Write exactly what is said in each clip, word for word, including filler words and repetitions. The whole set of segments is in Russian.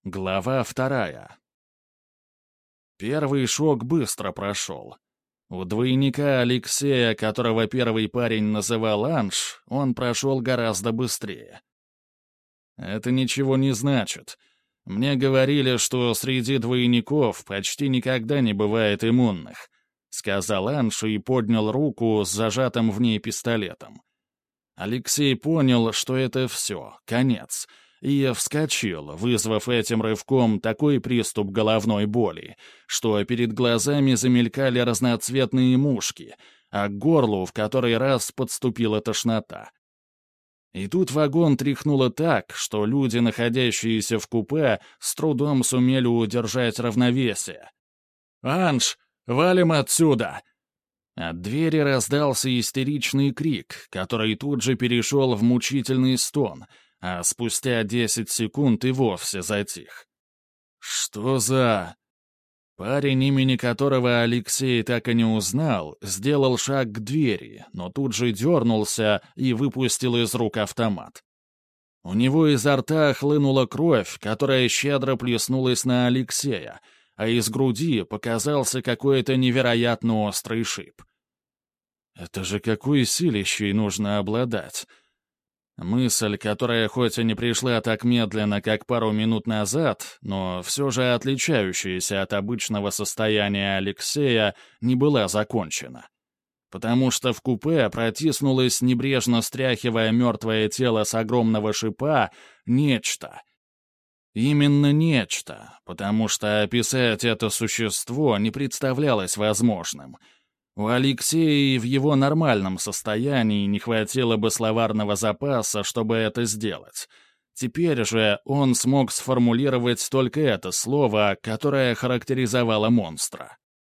Глава вторая. Первый шок быстро прошел. У двойника Алексея, которого первый парень называл Анж, он прошел гораздо быстрее. Это ничего не значит. Мне говорили, что среди двойников почти никогда не бывает иммунных, сказал Анж и поднял руку с зажатым в ней пистолетом. Алексей понял, что это все, конец, и вскочил, вызвав этим рывком такой приступ головной боли, что перед глазами замелькали разноцветные мушки, а к горлу в который раз подступила тошнота. И тут вагон тряхнуло так, что люди, находящиеся в купе, с трудом сумели удержать равновесие. «Анж, валим отсюда!» От двери раздался истеричный крик, который тут же перешел в мучительный стон, а спустя десять секунд и вовсе затих. «Что за...» Парень, имени которого Алексей так и не узнал, сделал шаг к двери, но тут же дернулся и выпустил из рук автомат. У него изо рта хлынула кровь, которая щедро плеснулась на Алексея, а из груди показался какой-то невероятно острый шип. Это же какой силищей нужно обладать? Мысль, которая хоть и не пришла так медленно, как пару минут назад, но все же отличающаяся от обычного состояния Алексея, не была закончена. Потому что в купе протиснулось, небрежно стряхивая мертвое тело с огромного шипа, нечто. Именно нечто, потому что описать это существо не представлялось возможным — У Алексея и в его нормальном состоянии не хватило бы словарного запаса, чтобы это сделать. Теперь же он смог сформулировать только это слово, которое характеризовало монстра.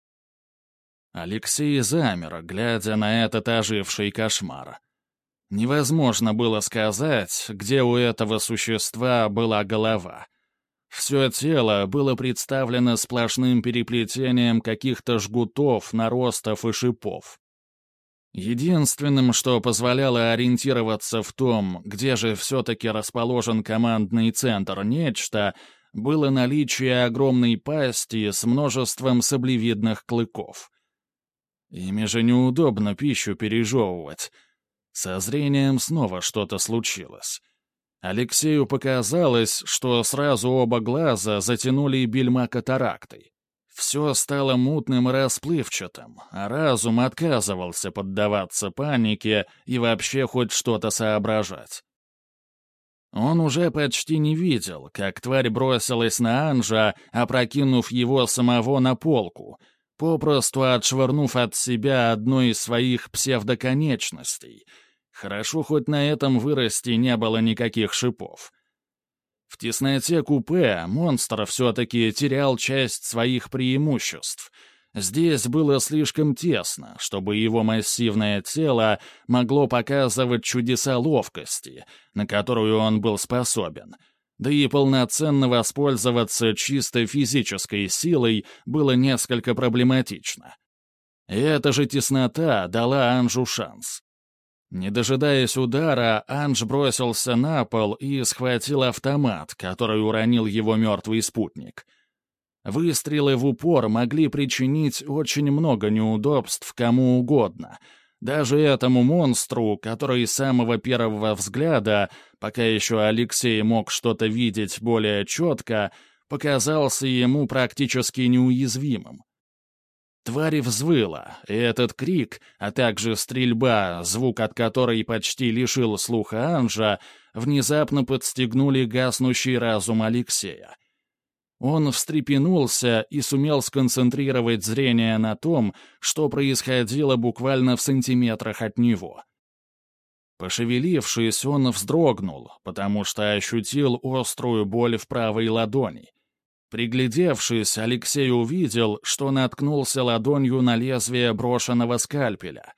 Алексей замер, глядя на этот оживший кошмар. Невозможно было сказать, где у этого существа была голова. Все тело было представлено сплошным переплетением каких-то жгутов, наростов и шипов. Единственным, что позволяло ориентироваться в том, где же все-таки расположен командный центр нечто, было наличие огромной пасти с множеством саблевидных клыков. Ими же неудобно пищу пережевывать. Со зрением снова что-то случилось. Алексею показалось, что сразу оба глаза затянули бельма катарактой. Все стало мутным и расплывчатым, а разум отказывался поддаваться панике и вообще хоть что-то соображать. Он уже почти не видел, как тварь бросилась на Анжа, опрокинув его самого на полку, попросту отшвырнув от себя одну из своих псевдоконечностей — Хорошо, хоть на этом выросте не было никаких шипов. В тесноте купе монстр все-таки терял часть своих преимуществ. Здесь было слишком тесно, чтобы его массивное тело могло показывать чудеса ловкости, на которую он был способен. Да и полноценно воспользоваться чисто физической силой было несколько проблематично. И эта же теснота дала Анжу шанс. Не дожидаясь удара, Анж бросился на пол и схватил автомат, который уронил его мертвый спутник. Выстрелы в упор могли причинить очень много неудобств кому угодно, даже этому монстру, который с самого первого взгляда, пока еще Алексей мог что-то видеть более четко, показался ему практически неуязвимым. Тварь взвыла, и этот крик, а также стрельба, звук от которой почти лишил слуха Анжа, внезапно подстегнули гаснущий разум Алексея. Он встрепенулся и сумел сконцентрировать зрение на том, что происходило буквально в сантиметрах от него. Пошевелившись, он вздрогнул, потому что ощутил острую боль в правой ладони. Приглядевшись, Алексей увидел, что наткнулся ладонью на лезвие брошенного скальпеля.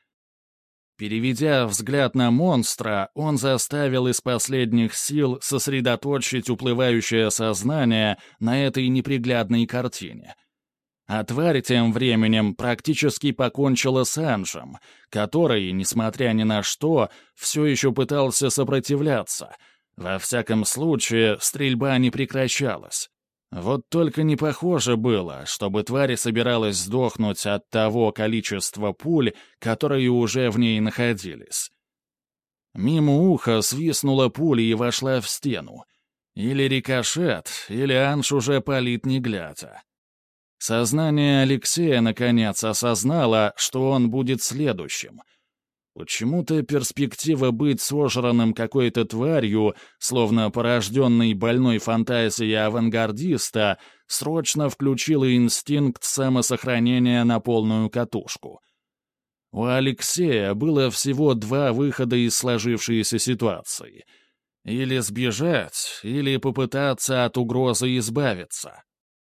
Переведя взгляд на монстра, он заставил из последних сил сосредоточить уплывающее сознание на этой неприглядной картине. А тварь тем временем практически покончила с Анжем, который, несмотря ни на что, все еще пытался сопротивляться. Во всяком случае, стрельба не прекращалась. Вот только не похоже было, чтобы тварь собиралась сдохнуть от того количества пуль, которые уже в ней находились. Мимо уха свистнула пуля и вошла в стену. Или рикошет, или Анж уже палит не глядя. Сознание Алексея наконец осознало, что он будет следующим. Почему-то перспектива быть сожранным какой-то тварью, словно порожденной больной фантазией авангардиста, срочно включила инстинкт самосохранения на полную катушку. У Алексея было всего два выхода из сложившейся ситуации. Или сбежать, или попытаться от угрозы избавиться.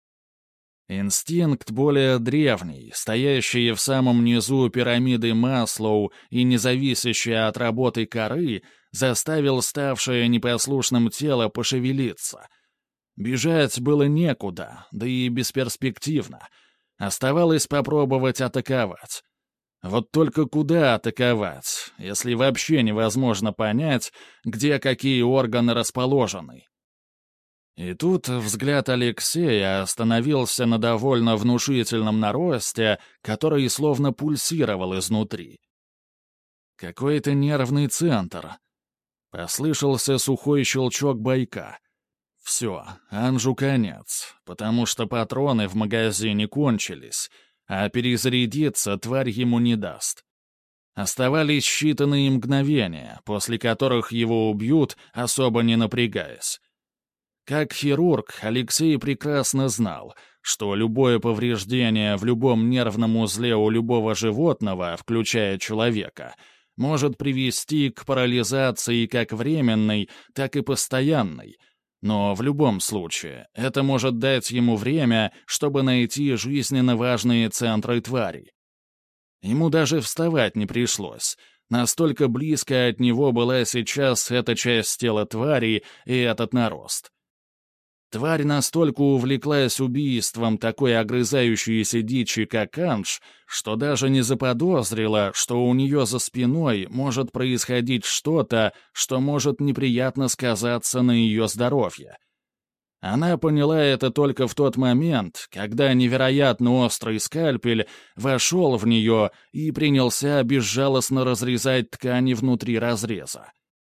Инстинкт более древний, стоящий в самом низу пирамиды Маслоу и не зависящий от работы коры, заставил ставшее непослушным тело пошевелиться. Бежать было некуда, да и бесперспективно. Оставалось попробовать атаковать. Вот только куда атаковать, если вообще невозможно понять, где какие органы расположены? И тут взгляд Алексея остановился на довольно внушительном наросте, который словно пульсировал изнутри. Какой-то нервный центр. Послышался сухой щелчок бойка. Все, Анжу конец, потому что патроны в магазине кончились, а перезарядиться тварь ему не даст. Оставались считанные мгновения, после которых его убьют, особо не напрягаясь. Как хирург, Алексей прекрасно знал, что любое повреждение в любом нервном узле у любого животного, включая человека, может привести к парализации как временной, так и постоянной, но в любом случае это может дать ему время, чтобы найти жизненно важные центры твари. Ему даже вставать не пришлось. Настолько близко от него была сейчас эта часть тела твари и этот нарост. Тварь настолько увлеклась убийством такой огрызающейся дичи, как Анж, что даже не заподозрила, что у нее за спиной может происходить что-то, что может неприятно сказаться на ее здоровье. Она поняла это только в тот момент, когда невероятно острый скальпель вошел в нее и принялся безжалостно разрезать ткани внутри разреза.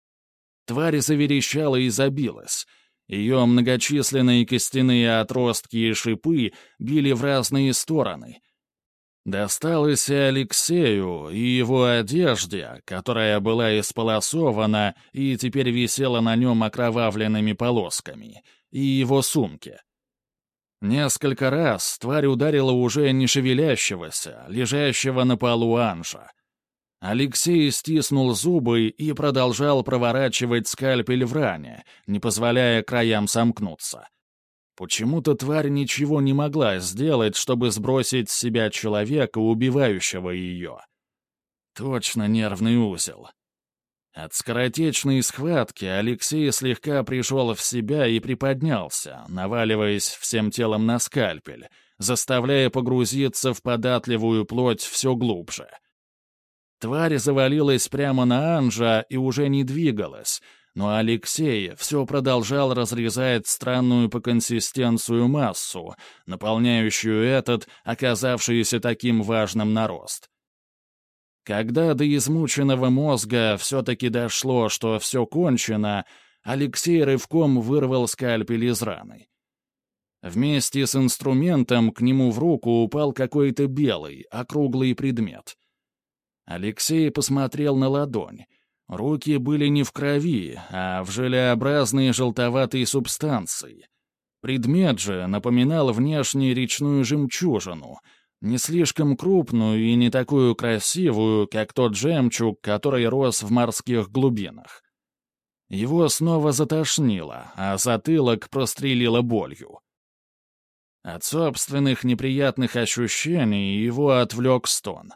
Тварь заверещала и забилась. Ее многочисленные костяные отростки и шипы били в разные стороны. Досталось и Алексею, и его одежде, которая была исполосована и теперь висела на нем окровавленными полосками, и его сумке. Несколько раз тварь ударила уже не шевелящегося, лежащего на полу Анжа. Алексей стиснул зубы и продолжал проворачивать скальпель в ране, не позволяя краям сомкнуться. Почему-то тварь ничего не могла сделать, чтобы сбросить с себя человека, убивающего ее. Точно нервный узел. От скоротечной схватки Алексей слегка пришел в себя и приподнялся, наваливаясь всем телом на скальпель, заставляя погрузиться в податливую плоть все глубже. Тварь завалилась прямо на Анжа и уже не двигалась, но Алексей все продолжал разрезать странную по консистенцию массу, наполняющую этот, оказавшийся таким важным нарост. Когда до измученного мозга все-таки дошло, что все кончено, Алексей рывком вырвал скальпель из раны. Вместе с инструментом к нему в руку упал какой-то белый, округлый предмет. Алексей посмотрел на ладонь. Руки были не в крови, а в желеобразной желтоватой субстанции. Предмет же напоминал внешне речную жемчужину, не слишком крупную и не такую красивую, как тот жемчуг, который рос в морских глубинах. Его снова затошнило, а затылок прострелило болью. От собственных неприятных ощущений его отвлек стон.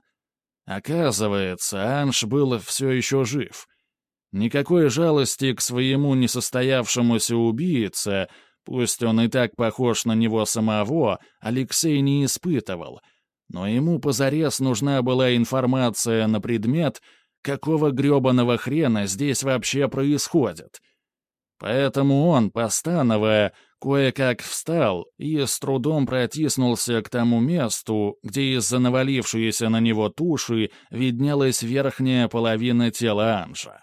Оказывается, Анж был все еще жив. Никакой жалости к своему несостоявшемуся убийце, пусть он и так похож на него самого, Алексей не испытывал, но ему позарез нужна была информация на предмет, какого гребаного хрена здесь вообще происходит. Поэтому он, постановая, кое-как встал и с трудом протиснулся к тому месту, где из-за навалившейся на него туши виднелась верхняя половина тела Анжа.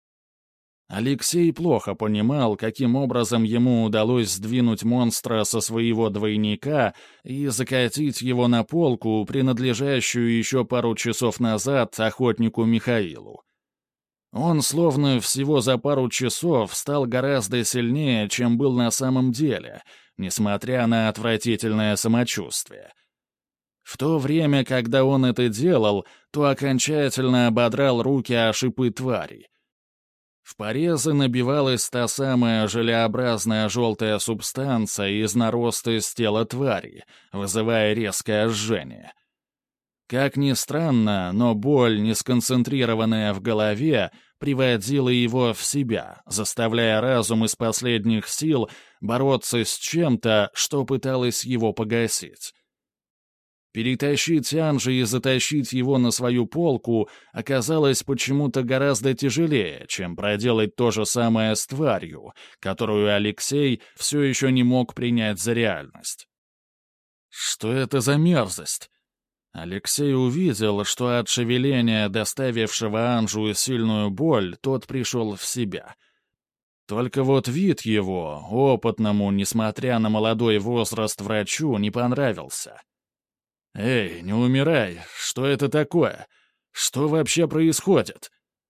Алексей плохо понимал, каким образом ему удалось сдвинуть монстра со своего двойника и закатить его на полку, принадлежащую еще пару часов назад охотнику Михаилу. Он словно всего за пару часов стал гораздо сильнее, чем был на самом деле, несмотря на отвратительное самочувствие. В то время, когда он это делал, то окончательно ободрал руки о шипы тварей. В порезы набивалась та самая желеобразная желтая субстанция из нароста из тела твари, вызывая резкое жжение. Как ни странно, но боль, не сконцентрированная в голове, приводила его в себя, заставляя разум из последних сил бороться с чем-то, что пыталось его погасить. Перетащить Анжи и затащить его на свою полку оказалось почему-то гораздо тяжелее, чем проделать то же самое с тварью, которую Алексей все еще не мог принять за реальность. Что это за мерзость? Алексей увидел, что от шевеления, доставившего Анжу сильную боль, тот пришел в себя. Только вот вид его, опытному, несмотря на молодой возраст врачу, не понравился. «Эй, не умирай! Что это такое? Что вообще происходит?»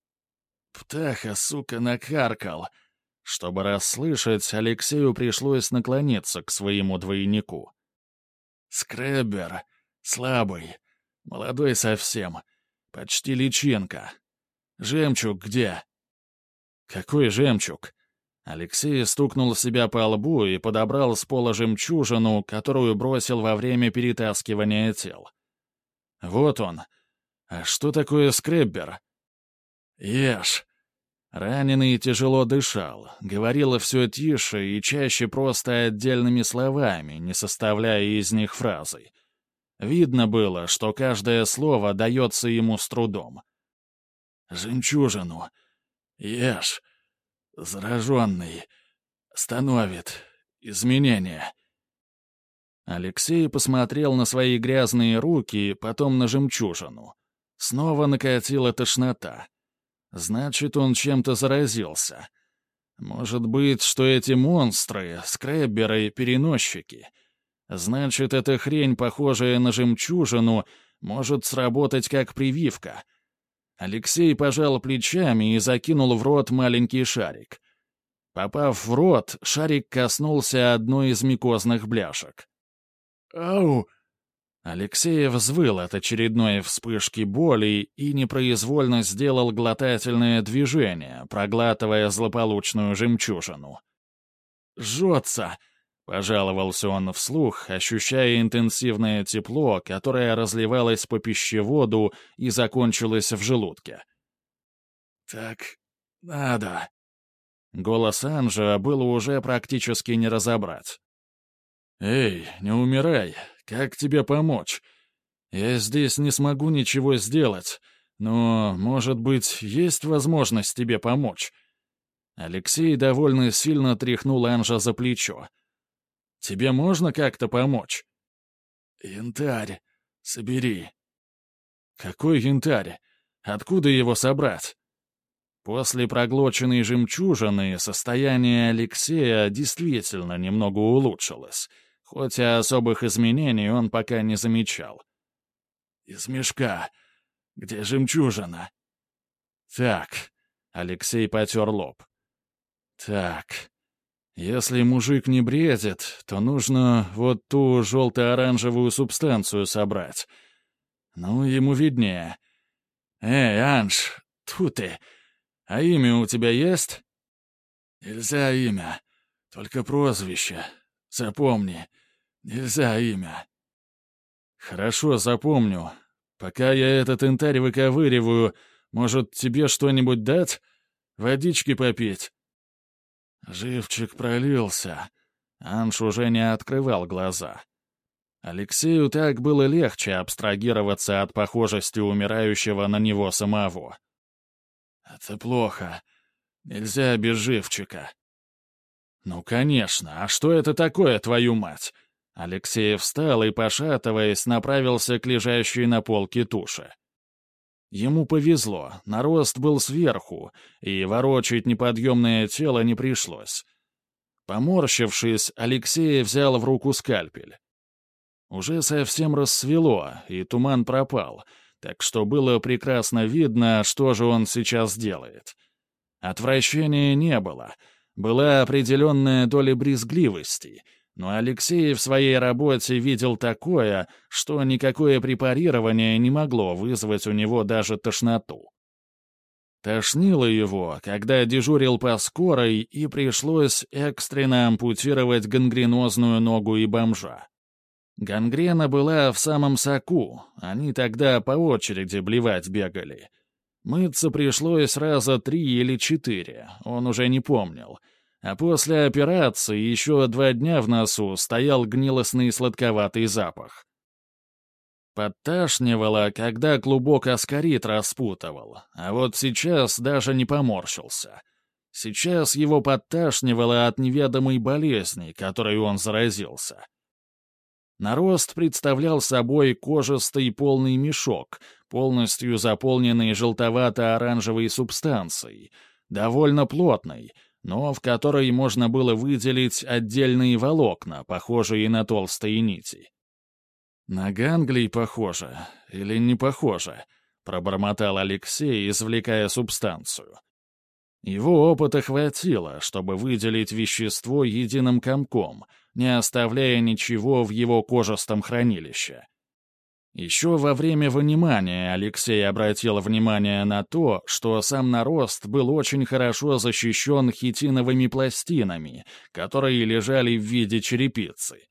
Птаха, сука, накаркал. Чтобы расслышать, Алексею пришлось наклониться к своему двойнику. «Скреббер. Слабый. Молодой совсем. Почти личинка. Жемчуг где?» «Какой жемчуг?» Алексей стукнул себя по лбу и подобрал с пола жемчужину, которую бросил во время перетаскивания тел. «Вот он. А что такое скреббер?» «Ешь». Раненый тяжело дышал, говорил все тише и чаще просто отдельными словами, не составляя из них фразы. Видно было, что каждое слово дается ему с трудом. «Жемчужину. Ешь. Зараженный. Становит. Изменения». Алексей посмотрел на свои грязные руки, потом на жемчужину. Снова накатила тошнота. Значит, он чем-то заразился. Может быть, что эти монстры, скребберы, переносчики. Значит, эта хрень, похожая на жемчужину, может сработать как прививка. Алексей пожал плечами и закинул в рот маленький шарик. Попав в рот, шарик коснулся одной из микозных бляшек. «Ау!» Алексей взвыл от очередной вспышки боли и непроизвольно сделал глотательное движение, проглатывая злополучную жемчужину. «Жжется!» — пожаловался он вслух, ощущая интенсивное тепло, которое разливалось по пищеводу и закончилось в желудке. «Так надо». Голос Анжа было уже практически не разобрать. «Эй, не умирай. Как тебе помочь? Я здесь не смогу ничего сделать, но, может быть, есть возможность тебе помочь?» Алексей довольно сильно тряхнул Анжа за плечо. «Тебе можно как-то помочь?» «Янтарь. Собери». «Какой янтарь? Откуда его собрать?» После проглоченной жемчужины состояние Алексея действительно немного улучшилось, хоть и особых изменений он пока не замечал. «Из мешка. Где жемчужина?» «Так», — Алексей потер лоб. «Так, если мужик не бредит, то нужно вот ту желто-оранжевую субстанцию собрать. Ну, ему виднее. Эй, Анж, тьфу ты, а имя у тебя есть?» «Нельзя имя, только прозвище. Запомни, нельзя имя». «Хорошо, запомню. Пока я этот янтарь выковыриваю, может, тебе что-нибудь дать? Водички попить?» Живчик пролился. Анж уже не открывал глаза. Алексею так было легче абстрагироваться от похожести умирающего на него самого. «Это плохо. Нельзя без живчика». «Ну, конечно, а что это такое, твою мать?» Алексей встал и, пошатываясь, направился к лежащей на полке туше. Ему повезло, нарост был сверху, и ворочать неподъемное тело не пришлось. Поморщившись, Алексей взял в руку скальпель. Уже совсем рассвело, и туман пропал, так что было прекрасно видно, что же он сейчас делает. Отвращения не было, была определенная доля брезгливости, но Алексей в своей работе видел такое, что никакое препарирование не могло вызвать у него даже тошноту. Тошнило его, когда дежурил по скорой, и пришлось экстренно ампутировать гангренозную ногу и бомжа. Гангрена была в самом соку, они тогда по очереди блевать бегали. Мыться пришлось раза три или четыре, он уже не помнил. А после операции еще два дня в носу стоял гнилостный сладковатый запах. Подташнивало, когда клубок аскарит распутывал, а вот сейчас даже не поморщился. Сейчас его подташнивало от неведомой болезни, которой он заразился. Нарост представлял собой кожистый полный мешок, полностью заполненный желтовато-оранжевой субстанцией, довольно плотной, но в которой можно было выделить отдельные волокна, похожие на толстые нити. «На ганглий похоже или не похоже?» — пробормотал Алексей, извлекая субстанцию. Его опыта хватило, чтобы выделить вещество единым комком, не оставляя ничего в его кожистом хранилище. Еще во время вынимания Алексей обратил внимание на то, что сам нарост был очень хорошо защищен хитиновыми пластинами, которые лежали в виде черепицы.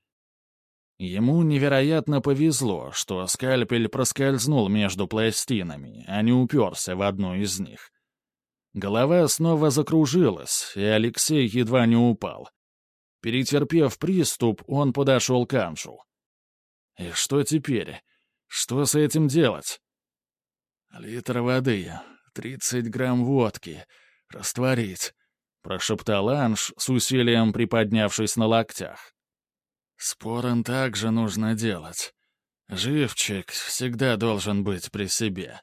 Ему невероятно повезло, что скальпель проскользнул между пластинами, а не уперся в одну из них. Голова снова закружилась, и Алексей едва не упал. Перетерпев приступ, он подошел к Анжу. «И что теперь? Что с этим делать?» «Литр воды, тридцать грамм водки, растворить», — прошептал Анж, с усилием приподнявшись на локтях. «Спорон также нужно делать. Живчик всегда должен быть при себе».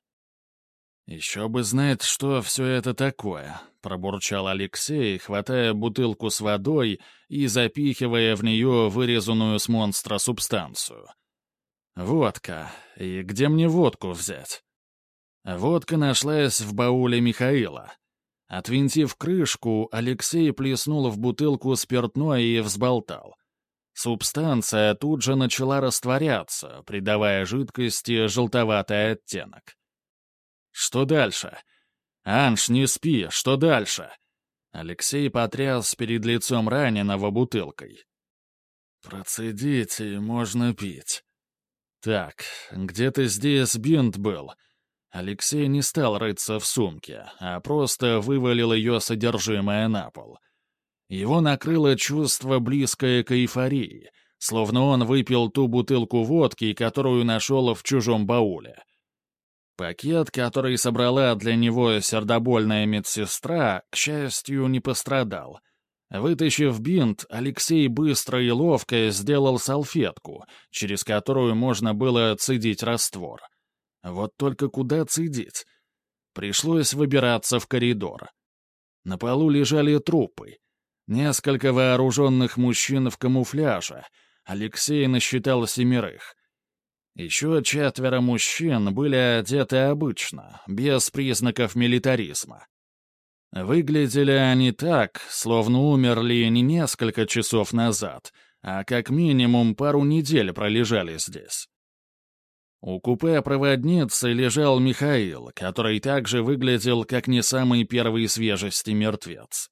«Еще бы знать, что все это такое», — пробурчал Алексей, хватая бутылку с водой и запихивая в нее вырезанную с монстра субстанцию. «Водка. И где мне водку взять?» Водка нашлась в бауле Михаила. Отвинтив крышку, Алексей плеснул в бутылку спиртное и взболтал. Субстанция тут же начала растворяться, придавая жидкости желтоватый оттенок. «Что дальше? Анж, не спи, что дальше?» Алексей потряс перед лицом раненого бутылкой. «Процедить и можно пить». «Так, где-то здесь бинт был». Алексей не стал рыться в сумке, а просто вывалил ее содержимое на пол. Его накрыло чувство, близкое к эйфории, словно он выпил ту бутылку водки, которую нашел в чужом бауле. Пакет, который собрала для него сердобольная медсестра, к счастью, не пострадал. Вытащив бинт, Алексей быстро и ловко сделал салфетку, через которую можно было цедить раствор. Вот только куда цедить? Пришлось выбираться в коридор. На полу лежали трупы. Несколько вооруженных мужчин в камуфляже. Алексей насчитал семерых. Еще четверо мужчин были одеты обычно, без признаков милитаризма. Выглядели они так, словно умерли не несколько часов назад, а как минимум пару недель пролежали здесь. У купе проводницы лежал Михаил, который также выглядел как не самый первой свежести мертвец.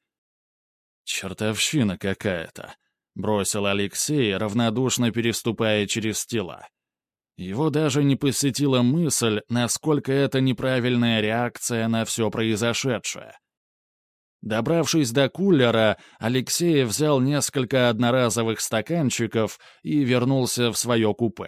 «Чертовщина какая-то», — бросил Алексей, равнодушно переступая через тела. Его даже не посетила мысль, насколько это неправильная реакция на все произошедшее. Добравшись до кулера, Алексей взял несколько одноразовых стаканчиков и вернулся в свое купе.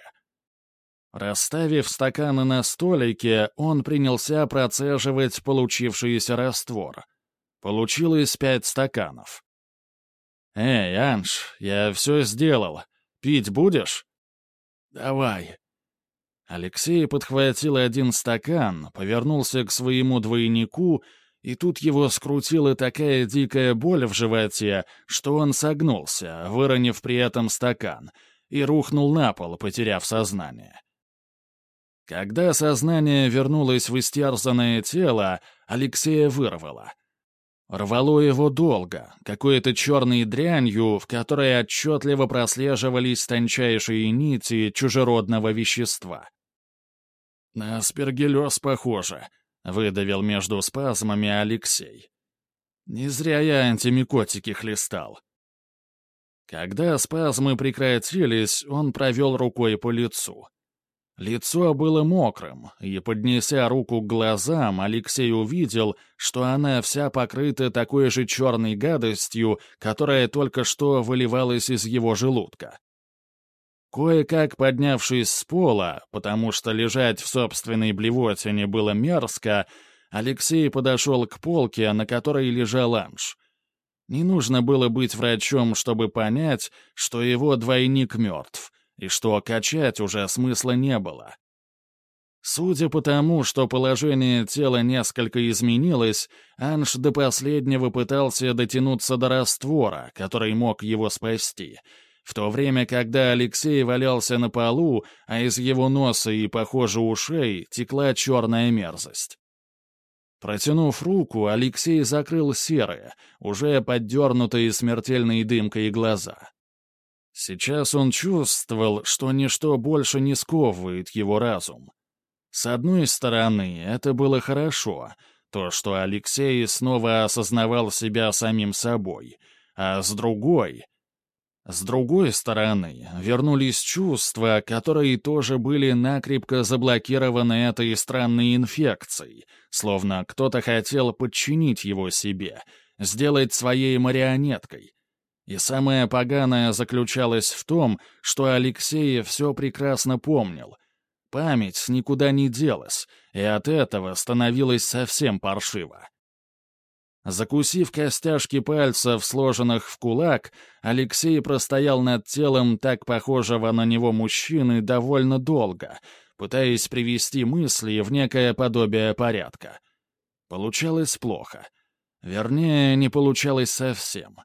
Расставив стаканы на столике, он принялся процеживать получившийся раствор. Получилось пять стаканов. «Эй, Анж, я все сделал. Пить будешь?» «Давай». Алексей подхватил один стакан, повернулся к своему двойнику, и тут его скрутила такая дикая боль в животе, что он согнулся, выронив при этом стакан, и рухнул на пол, потеряв сознание. Когда сознание вернулось в истерзанное тело, Алексея вырвало. Рвало его долго, какой-то черной дрянью, в которой отчетливо прослеживались тончайшие нити чужеродного вещества. «На аспергиллез похоже», — выдавил между спазмами Алексей. «Не зря я антимикотики хлестал». Когда спазмы прекратились, он провел рукой по лицу. Лицо было мокрым, и, поднеся руку к глазам, Алексей увидел, что она вся покрыта такой же черной гадостью, которая только что выливалась из его желудка. Кое-как поднявшись с пола, потому что лежать в собственной блевотине было мерзко, Алексей подошел к полке, на которой лежал Анж. Не нужно было быть врачом, чтобы понять, что его двойник мертв, и что качать уже смысла не было. Судя по тому, что положение тела несколько изменилось, Анж до последнего пытался дотянуться до раствора, который мог его спасти, в то время, когда Алексей валялся на полу, а из его носа и, похоже, ушей текла черная мерзость. Протянув руку, Алексей закрыл серые, уже поддернутые смертельной дымкой глаза. Сейчас он чувствовал, что ничто больше не сковывает его разум. С одной стороны, это было хорошо, то, что Алексей снова осознавал себя самим собой, а с другой... С другой стороны, вернулись чувства, которые тоже были накрепко заблокированы этой странной инфекцией, словно кто-то хотел подчинить его себе, сделать своей марионеткой. И самое поганое заключалось в том, что Алексей все прекрасно помнил. Память никуда не делась, и от этого становилось совсем паршиво. Закусив костяшки пальцев, сложенных в кулак, Алексей простоял над телом так похожего на него мужчины довольно долго, пытаясь привести мысли в некое подобие порядка. Получалось плохо. Вернее, не получалось совсем.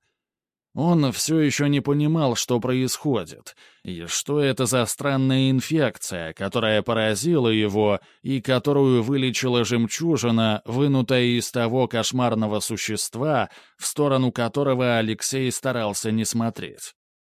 Он все еще не понимал, что происходит, и что это за странная инфекция, которая поразила его и которую вылечила жемчужина, вынутая из того кошмарного существа, в сторону которого Алексей старался не смотреть.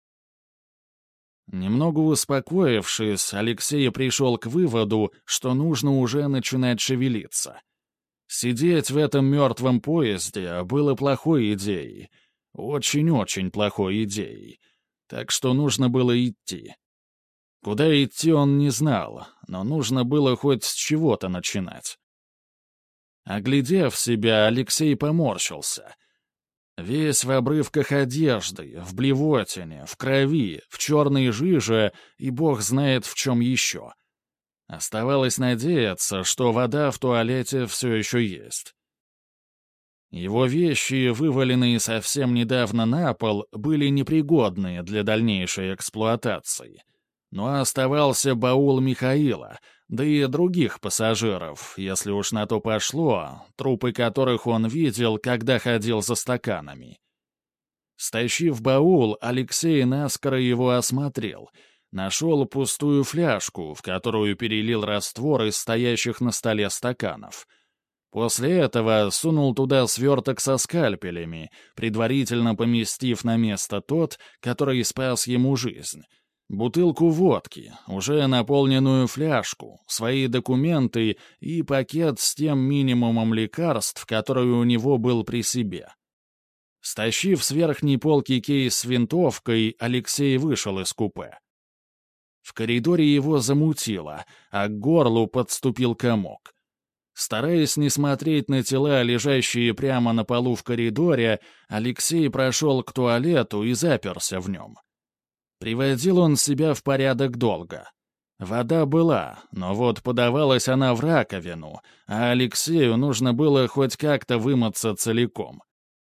Немного успокоившись, Алексей пришел к выводу, что нужно уже начинать шевелиться. Сидеть в этом мертвом поезде было плохой идеей, очень-очень плохой идеей. Так что нужно было идти. Куда идти он не знал, но нужно было хоть с чего-то начинать. Оглядев себя, Алексей поморщился. Весь в обрывках одежды, в блевотине, в крови, в черной жиже и бог знает в чем еще. Оставалось надеяться, что вода в туалете все еще есть. Его вещи, вываленные совсем недавно на пол, были непригодны для дальнейшей эксплуатации. Но оставался баул Михаила, да и других пассажиров, если уж на то пошло, трупы которых он видел, когда ходил за стаканами. Стащив баул, Алексей наскоро его осмотрел, нашел пустую фляжку, в которую перелил раствор из стоящих на столе стаканов — После этого сунул туда сверток со скальпелями, предварительно поместив на место тот, который спас ему жизнь. Бутылку водки, уже наполненную фляжку, свои документы и пакет с тем минимумом лекарств, который у него был при себе. Стащив с верхней полки кейс с винтовкой, Алексей вышел из купе. В коридоре его замутило, а к горлу подступил комок. Стараясь не смотреть на тела, лежащие прямо на полу в коридоре, Алексей прошел к туалету и заперся в нем. Приводил он себя в порядок долго. Вода была, но вот подавалась она в раковину, а Алексею нужно было хоть как-то вымыться целиком.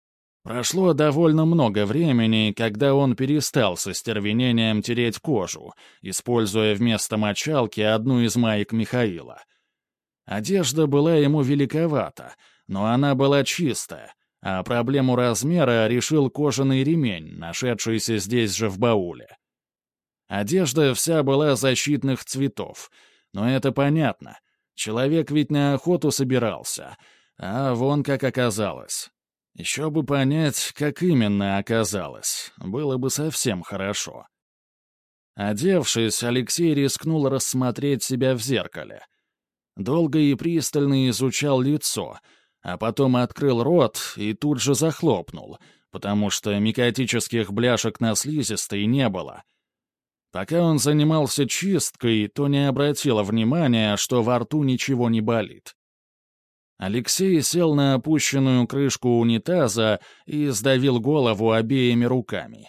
Прошло довольно много времени, когда он перестал со стервенением тереть кожу, используя вместо мочалки одну из маек Михаила. Одежда была ему великовата, но она была чистая, а проблему размера решил кожаный ремень, нашедшийся здесь же в бауле. Одежда вся была защитных цветов, но это понятно. Человек ведь на охоту собирался, а вон как оказалось. Еще бы понять, как именно оказалось, было бы совсем хорошо. Одевшись, Алексей рискнул рассмотреть себя в зеркале. Долго и пристально изучал лицо, а потом открыл рот и тут же захлопнул, потому что микотических бляшек на слизистой не было. Пока он занимался чисткой, то не обратил внимания, что во рту ничего не болит. Алексей сел на опущенную крышку унитаза и сдавил голову обеими руками.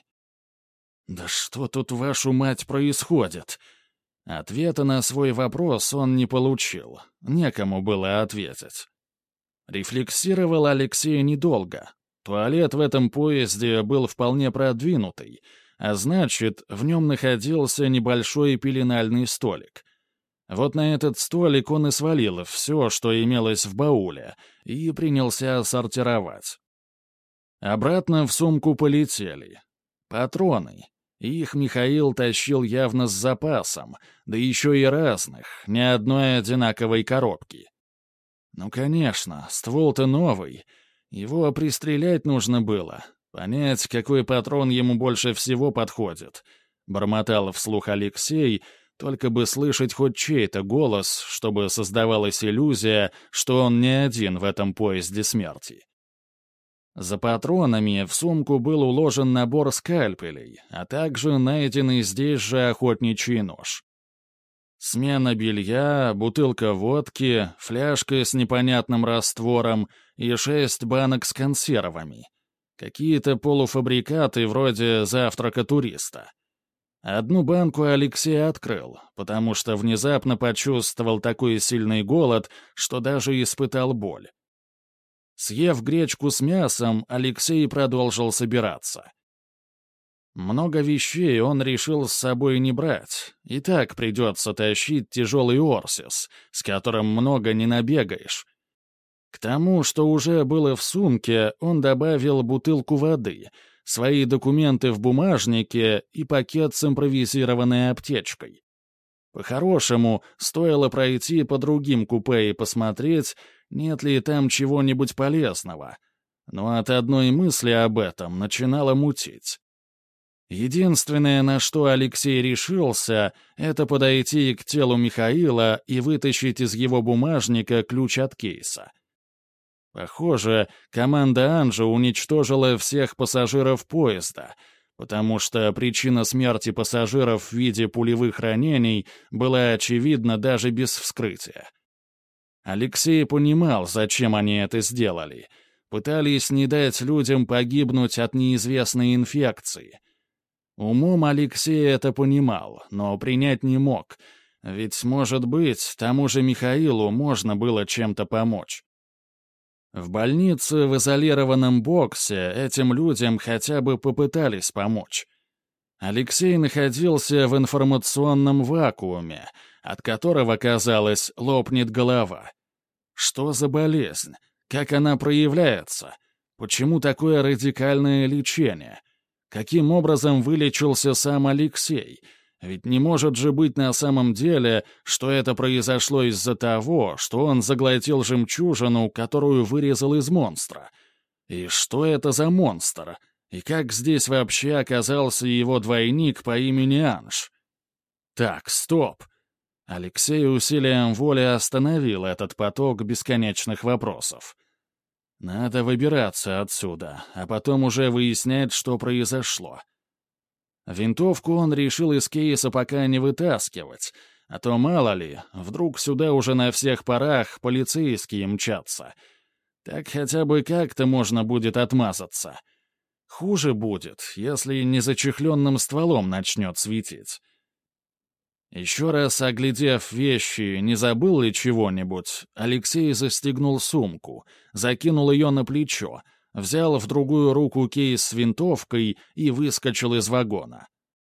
«Да что тут, вашу мать, происходит?» Ответа на свой вопрос он не получил. Некому было ответить. Рефлексировал Алексей недолго. Туалет в этом поезде был вполне продвинутый, а значит, в нем находился небольшой пеленальный столик. Вот на этот столик он и свалил все, что имелось в бауле, и принялся сортировать. Обратно в сумку полетели. Патроны. Их Михаил тащил явно с запасом, да еще и разных, ни одной одинаковой коробки. Ну, конечно, ствол-то новый. Его пристрелять нужно было, понять, какой патрон ему больше всего подходит. Бормотал вслух Алексей, только бы слышать хоть чей-то голос, чтобы создавалась иллюзия, что он не один в этом поезде смерти. За патронами в сумку был уложен набор скальпелей, а также найденный здесь же охотничий нож. Смена белья, бутылка водки, фляжка с непонятным раствором и шесть банок с консервами. Какие-то полуфабрикаты вроде завтрака туриста. Одну банку Алексей открыл, потому что внезапно почувствовал такой сильный голод, что даже испытал боль. Съев гречку с мясом, Алексей продолжил собираться. Много вещей он решил с собой не брать, и так придется тащить тяжелый Орсис, с которым много не набегаешь. К тому, что уже было в сумке, он добавил бутылку воды, свои документы в бумажнике и пакет с импровизированной аптечкой. По-хорошему, стоило пройти по другим купе и посмотреть, нет ли там чего-нибудь полезного. Но от одной мысли об этом начинало мутить. Единственное, на что Алексей решился, это подойти к телу Михаила и вытащить из его бумажника ключ от кейса. Похоже, команда Анжи уничтожила всех пассажиров поезда, потому что причина смерти пассажиров в виде пулевых ранений была очевидна даже без вскрытия. Алексей понимал, зачем они это сделали. Пытались не дать людям погибнуть от неизвестной инфекции. Умом Алексей это понимал, но принять не мог, ведь, может быть, тому же Михаилу можно было чем-то помочь. В больнице в изолированном боксе этим людям хотя бы попытались помочь. Алексей находился в информационном вакууме, от которого, казалось, лопнет голова. Что за болезнь? Как она проявляется? Почему такое радикальное лечение? Каким образом вылечился сам Алексей? Ведь не может же быть на самом деле, что это произошло из-за того, что он заглотил жемчужину, которую вырезал из монстра. И что это за монстр? И как здесь вообще оказался его двойник по имени Анж? Так, стоп. Алексей усилием воли остановил этот поток бесконечных вопросов. Надо выбираться отсюда, а потом уже выяснять, что произошло. Винтовку он решил из кейса пока не вытаскивать, а то, мало ли, вдруг сюда уже на всех парах полицейские мчатся. Так хотя бы как-то можно будет отмазаться. Хуже будет, если незачехленным стволом начнет светить. Еще раз оглядев вещи, не забыл ли чего-нибудь, Алексей застегнул сумку, закинул ее на плечо, взял в другую руку кейс с винтовкой и выскочил из вагона.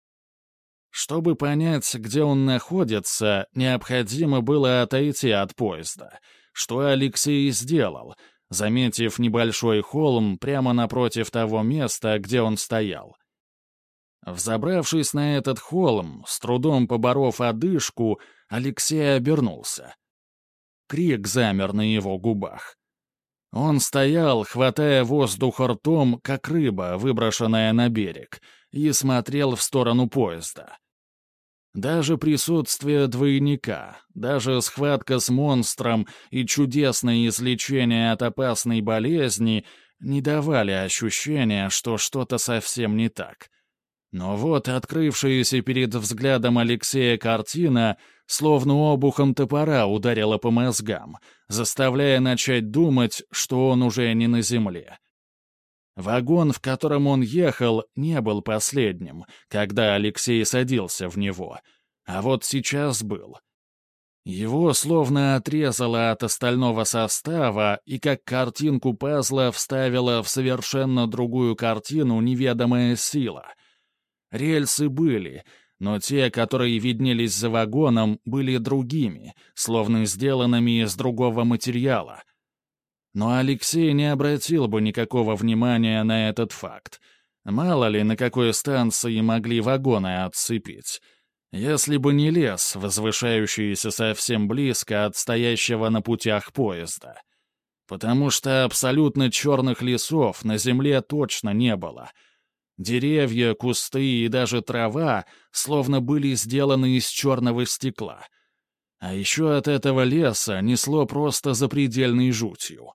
Чтобы понять, где он находится, необходимо было отойти от поезда, что Алексей сделал, заметив небольшой холм прямо напротив того места, где он стоял. Взобравшись на этот холм, с трудом поборов одышку, Алексей обернулся. Крик замер на его губах. Он стоял, хватая воздух ртом, как рыба, выброшенная на берег, и смотрел в сторону поезда. Даже присутствие двойника, даже схватка с монстром и чудесное излечение от опасной болезни не давали ощущения, что что-то совсем не так. Но вот открывшаяся перед взглядом Алексея картина словно обухом топора ударила по мозгам, заставляя начать думать, что он уже не на земле. Вагон, в котором он ехал, не был последним, когда Алексей садился в него, а вот сейчас был. Его словно отрезало от остального состава и как картинку пазла вставила в совершенно другую картину неведомая сила. Рельсы были, но те, которые виднелись за вагоном, были другими, словно сделанными из другого материала. Но Алексей не обратил бы никакого внимания на этот факт. Мало ли, на какой станции могли вагоны отцепить. Если бы не лес, возвышающийся совсем близко от стоящего на путях поезда. Потому что абсолютно черных лесов на земле точно не было. Деревья, кусты и даже трава словно были сделаны из черного стекла. А еще от этого леса несло просто запредельной жутью.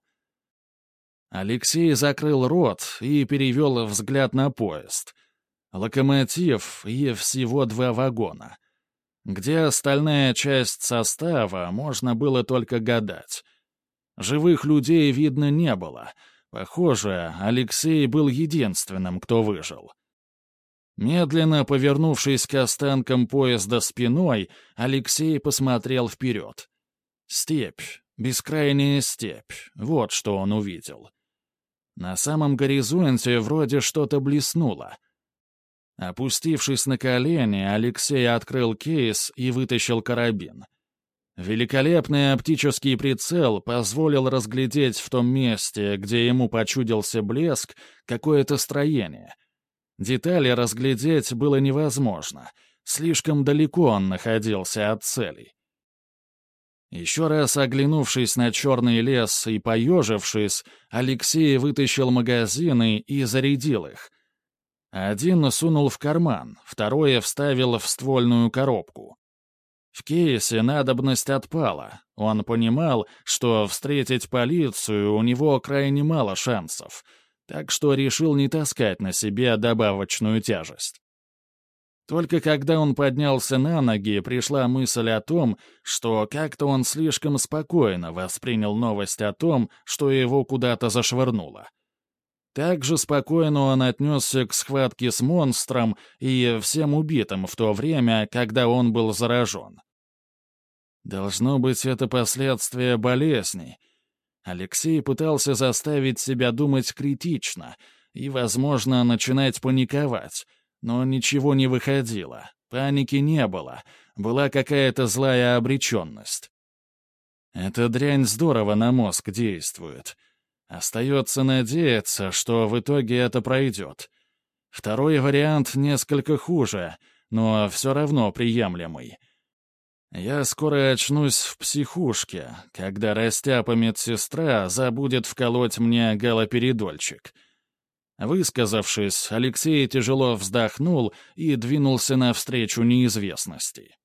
Алексей закрыл рот и перевел взгляд на поезд. Локомотив и всего два вагона. Где остальная часть состава, можно было только гадать. Живых людей видно не было. Похоже, Алексей был единственным, кто выжил. Медленно повернувшись к останкам поезда спиной, Алексей посмотрел вперед. Степь, бескрайняя степь, вот что он увидел. На самом горизонте вроде что-то блеснуло. Опустившись на колени, Алексей открыл кейс и вытащил карабин. Великолепный оптический прицел позволил разглядеть в том месте, где ему почудился блеск, какое-то строение. Детали разглядеть было невозможно, слишком далеко он находился от целей. Еще раз оглянувшись на черный лес и поежившись, Алексей вытащил магазины и зарядил их. Один сунул в карман, второе вставил в ствольную коробку. В кейсе надобность отпала. Он понимал, что встретить полицию у него крайне мало шансов, так что решил не таскать на себе добавочную тяжесть. Только когда он поднялся на ноги, пришла мысль о том, что как-то он слишком спокойно воспринял новость о том, что его куда-то зашвырнуло. Так же спокойно он отнесся к схватке с монстром и всем убитым в то время, когда он был заражен. Должно быть, это последствия болезни. Алексей пытался заставить себя думать критично и, возможно, начинать паниковать, но ничего не выходило, паники не было, была какая-то злая обреченность. Эта дрянь здорово на мозг действует. Остается надеяться, что в итоге это пройдет. Второй вариант несколько хуже, но все равно приемлемый. Я скоро очнусь в психушке, когда растяпа медсестра забудет вколоть мне галоперидольчик. Высказавшись, Алексей тяжело вздохнул и двинулся навстречу неизвестности.